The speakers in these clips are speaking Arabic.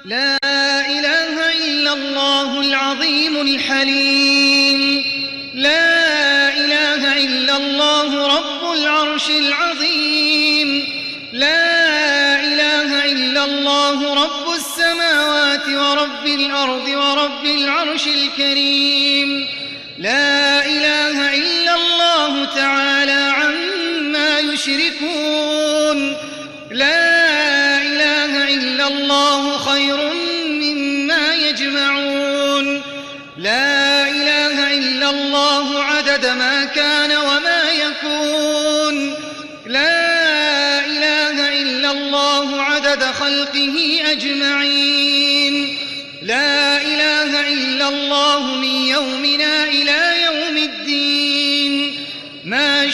لا إله إلا الله العظيم الحليم. لا إله إلا الله رب العرش العظيم. لا إله إلا الله رب السماوات ورب الأرض ورب العرش الكريم. لا إله إلا الله تعالى عما يشركون. لا إله إلا الله خير مما يجمعون. لا إله إلا الله عدد ما كان وما يكون. لا إله إلا الله عدد خلقه أجمعين. لا إله إلا الله من يومنا إلى يوم الدين. ما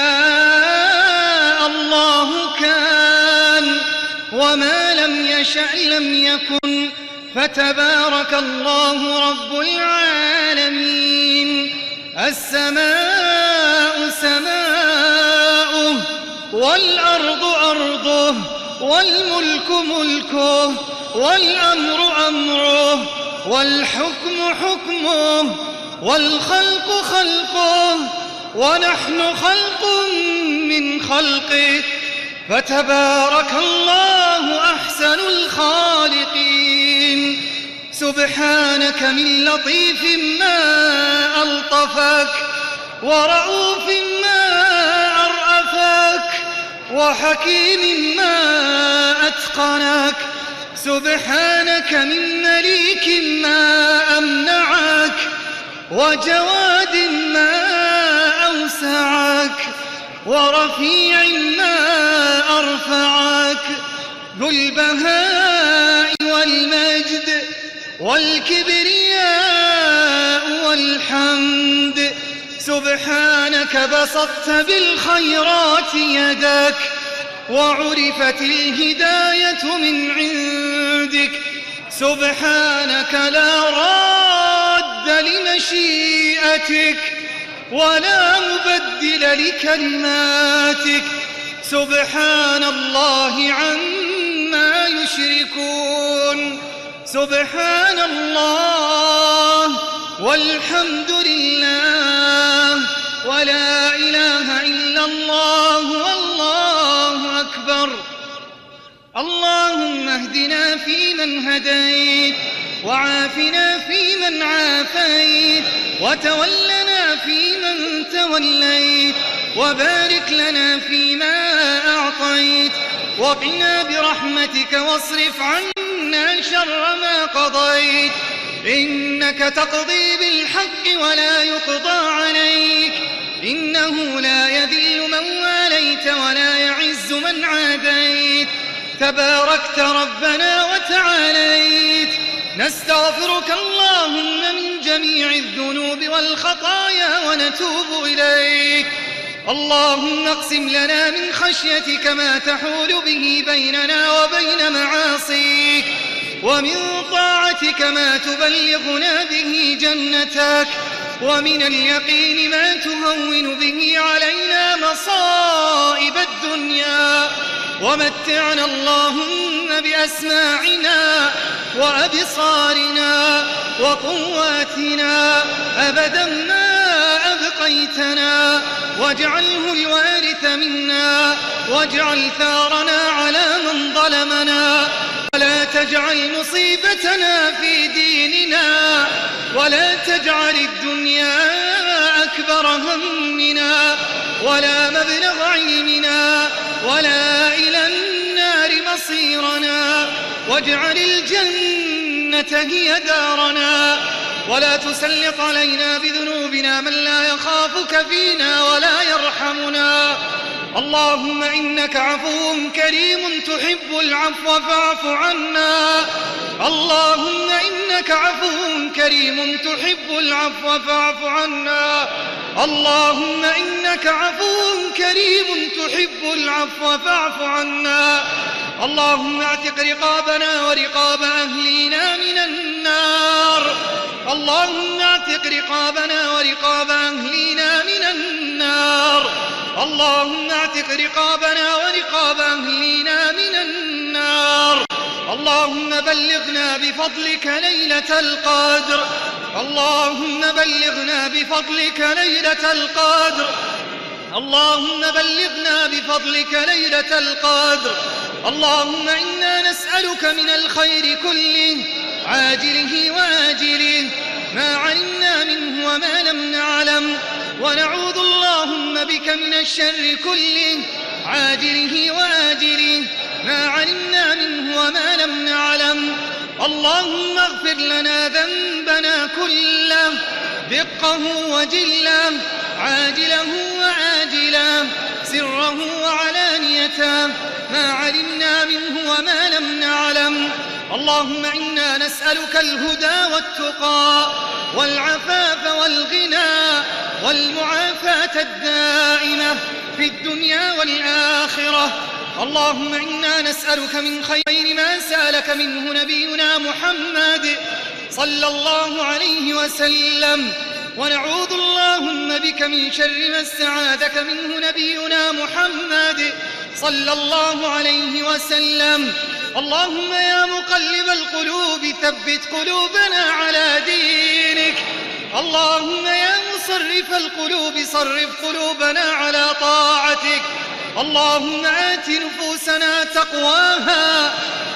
شاء الله كان وما لم يشأ لم يكن فتبارك الله رب العالمين. السماء سماؤه والأرض أرضه والملك ملكه والأمر أمره والحكم حكمه والخلق خلقه ونحن خلق من خلقه فتبارك الله أحسن الخالقين. سبحانك من لطيف ما ألطفك ورؤوف ما أرأفك وحكيم ما أتقنك. سبحانك من مليك ما أمنعك وجواد ما أوسعك ورفيع ما أرفعك. ذو البهاء والمجد والكبرياء والحمد. سبحانك بسطت بالخيرات يدك وعرفت الهداية من عندك. سبحانك لا راد لمشيئتك ولا مبدل لكلماتك. سبحان الله عما يشركون. سبحان الله والحمد لله ولا إله إلا الله والله أكبر. اللهم اهدنا فيمن هديت وعافنا فيمن عافيت وتولنا فيمن توليت وبارك لنا فيما أعطيت وقنا برحمتك واصرف عنا شر ما قضيت. إنك تقضي بالحق ولا يقضى عليك. إنه لا يذل من واليت ولا يعز من عاديت. تباركت ربنا وتعاليت. نستغفرك اللهم من جميع الذنوب والخطايا ونتوب إليك. اللهم اقسم لنا من خشيتك ما تحول به بيننا وبين معاصيك ومن طاعتك ما تبلغنا به جنتك ومن اليقين ما تهون به علينا مصائب الدنيا. ومتعنا اللهم بأسماعنا وأبصارنا وقواتنا أبدا ما أبقيتنا واجعله الوارث منا واجعل ثارنا على من ظلمنا ولا تجعل مصيبتنا في ديننا ولا تجعل الدنيا أكبر همنا ولا مبلغ علمنا ولا إلى النار مصيرنا واجعل الجنة هي دارنا ولا تسلط علينا بذنوبنا من لا يخافك فينا ولا يرحمنا. اللهم إنك عفو كريم تحب العفو فاعف عنا. اللهم إنك عفو كريم تحب العفو فاعف عنا. اللهم إنك عفو كريم تحب العفو فاعف عنا. اللهم اعتق رقابنا ورقاب أهلينا من النار. اللهم اعتق رقابنا ورقاب أهلينا من النار. اللهم اعتق رقابنا ورقاب أهلينا من النار. اللهم بلغنا بفضلك ليلة القدر، اللهم بلغنا بفضلك ليلة القدر، اللهم بلغنا بفضلك ليلة القدر. اللهم إنا نسألك من الخير كله عاجله وآجله ما علمنا منه وما لم نعلم، ونعوذ اللهم بك من الشر كله عاجله وآجله ما علمنا منه وما لم نعلم. اللهم اغفر لنا ذنبنا كله دقه وجله عاجله وآجله سره وعلانيته ما علمنا منه وما لم نعلم. اللهم إنا نسألك الهدى والتقى والعفاف والغنى والمعافاة الدائمة في الدنيا والآخرة. اللهم إنا نسألك من خير ما سألك منه نبينا محمد صلى الله عليه وسلم، ونعوذ اللهم بك من شر ما استعاذك منه نبينا محمد صلى الله عليه وسلم. اللهم يا مقلب القلوب ثبت قلوبنا على دينك، اللهم يا مصرف القلوب صرف قلوبنا على طاعتك. اللهم آت نفوسنا تقواها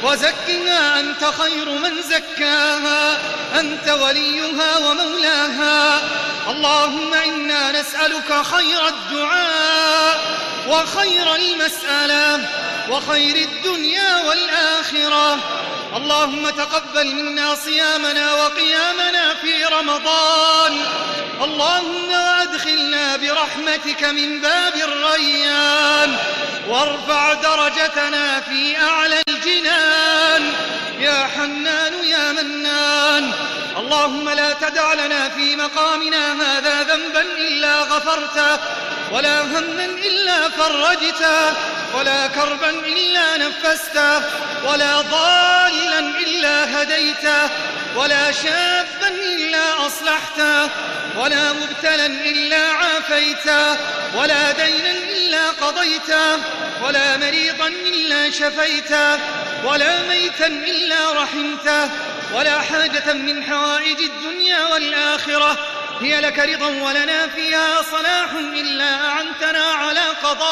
وزكها أنت خير من زكاها، أنت وليها ومولاها. اللهم إنا نسألك خير الدعاء وخير المسألة وخير الدنيا والآخرة. اللهم تقبل منا صيامنا وقيامنا في رمضان، اللهم وأدخلنا برحمتك من باب الريان، وارفع درجتنا في أعلى الجنان يا حنان يا منان. اللهم لا تدع لنا في مقامنا هذا ذنبا إلا غفرته، ولا هما إلا فرجته، ولا كربا إلا نفسته، ولا ضالا إلا هديته، ولا شابا إلا أصلحته، ولا مبتلا إلا عافيته، ولا دينا إلا قضيته، ولا مريضا إلا شفيته، ولا ميتا إلا رحمته، ولا حاجة من حوائج الدنيا والآخرة هي لك رضا ولنا فيها صلاح إلا أعنتنا على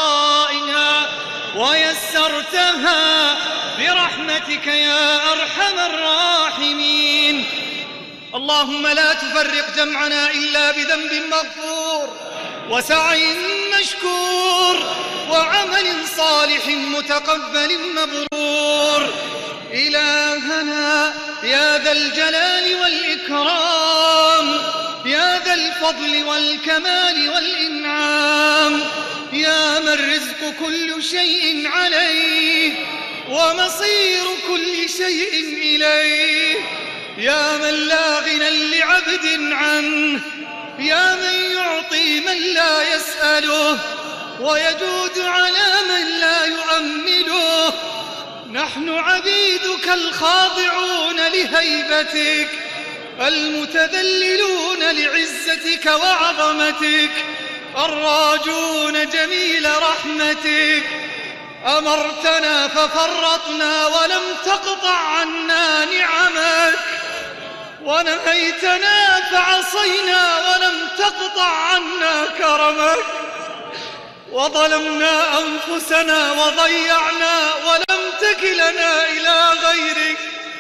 قضائها ويسرتها برحمتك يا أرحم الراحمين. اللهم لا تفرق جمعنا إلا بذنب مغفور وسعي مشكور وعمل صالح متقبل مبرور. إلهنا يا ذا الجلال والإكرام، يا ذا الفضل والكمال والإنعام، يا من رزق كل شيء عليه ومصير كل شيء إليه، يا من لا غنى لعبد عنه، يا من يعطي من لا يسأله ويجود على من لا يؤمله. نحن عبيدك الخاضعون لهيبتك، المتذللون لعزتك وعظمتك، الراجون جميل رحمتك. أمرتنا ففرطنا ولم تقطع عنا نعمك، ونهيتنا فعصينا ولم تقطع عنا كرمك، وظلمنا أنفسنا وضيعنا ولم تكلنا إلى غيرك.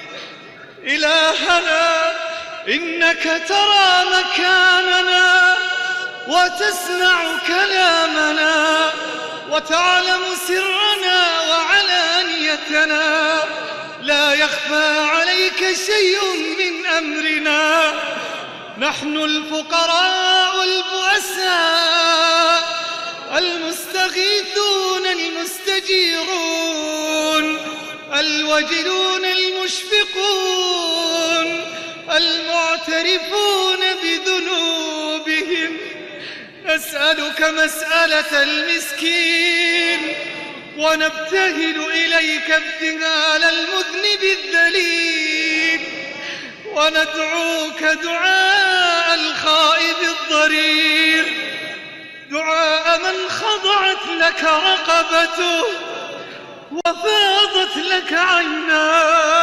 إلهنا إنك ترى مكاننا وتسمع كلامنا وتعلم سرنا وعلانيتنا، لا يخفى عليك شيء من أمرنا. نحن الفقراء البؤساء المستغيثون المستجيرون، الوجلون المشفقون، المعترفون بذنوبهم. نسألك مسألة المسكين ونبتهل إليك ابتهال المذنب الذليل، وندعوك دعاء الخائب الضرير، دعاء من خضعت لك رقبته وفاضت لك عيناه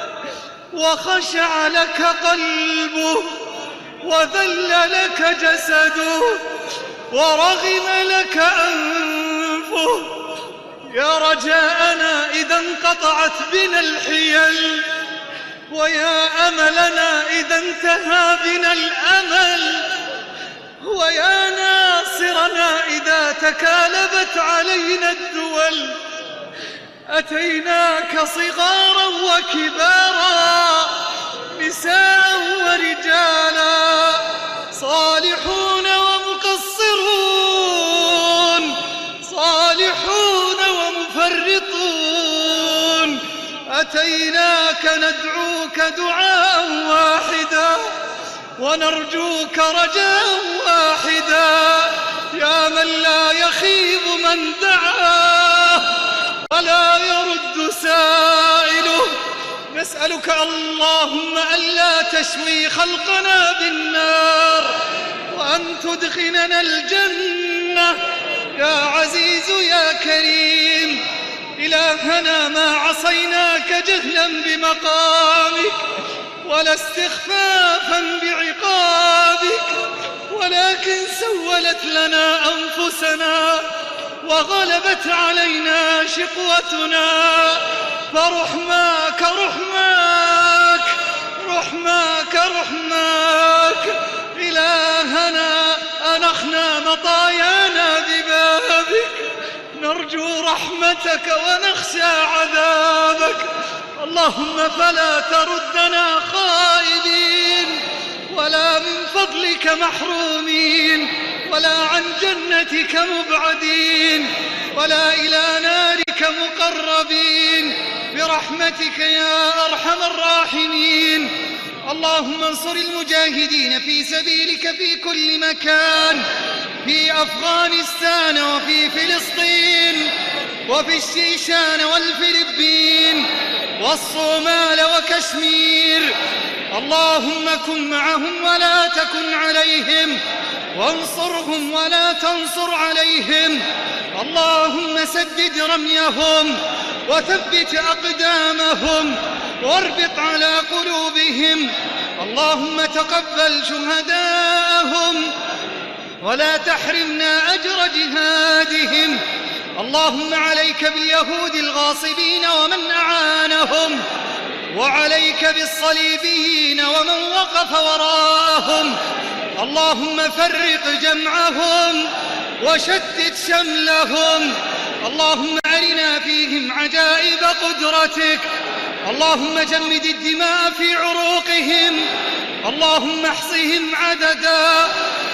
وخشع لك قلبه وذل لك جسده ورغم لك أنفه. يا رجاءنا إذا انقطعت بنا الحيل، ويا أملنا إذا انتهى بنا الأمل، ويا ناصرنا إذا تكالبت علينا الدول. أتيناك صغارا وكبارا، نساء ورجالا، صالحون ومقصرون، صالحون ومفرطون. أتيناك ندعوك دعاء واحدا ونرجوك رجاء واحدا، يا من لا يخيب من دعاه ولا يرد سائله. نسألك اللهم ألا تشوي خلقنا بالنار، وأن تدخلنا الجنة يا عزيز يا كريم. إلهنا ما عصيناك جهلا بمقامك ولا استخفافا بعقابك، ولكن سولت لنا أنفسنا وغلبت علينا شقوتنا، فرحماك رحماك رحماك رحماك. إلهنا أنخنا مطايانا ببابك، نرجو رحمتك ونخشى عذابك. اللهم فلا تردنا خائبين، ولا من فضلك محرومين، ولا عن جنتك مبعدين، ولا إلى نارك مقربين، برحمتك يا أرحم الراحمين. اللهم انصر المجاهدين في سبيلك في كل مكان، في أفغانستان وفي فلسطين وفي الشيشان والفلبين والصومال وكشمير. اللهم كن معهم ولا تكن عليهم، وانصرهم ولا تنصر عليهم. اللهم سدد رميهم وثبت أقدامهم واربط على قلوبهم. اللهم تقبل شهداءهم ولا تحرمنا أجر جهادهم. اللهم عليك باليهود الغاصبين ومن أعانهم، وعليك بالصليبيين ومن وقف وراءهم. اللهم فرق جمعهم وشتت شملهم. اللهم أرنا فيهم عجائب قدرتك. اللهم جمد الدماء في عروقهم. اللهم احصهم عددا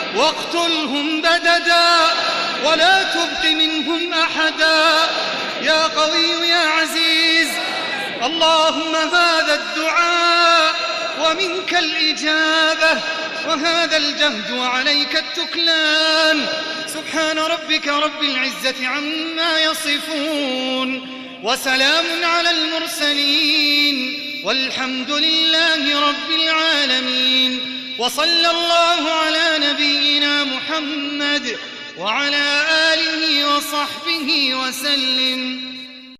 واقتلهم بددا ولا تبق منهم أحدا، يا قوي يا عزيز. اللهم هذا الدعاء ومنك الإجابة، وهذا الجهد وعليك التكلان. سبحان ربك رب العزة عما يصفون، وسلام على المرسلين، والحمد لله رب العالمين. وصلى الله على نبينا محمد وعلى آله وصحبه وسلم.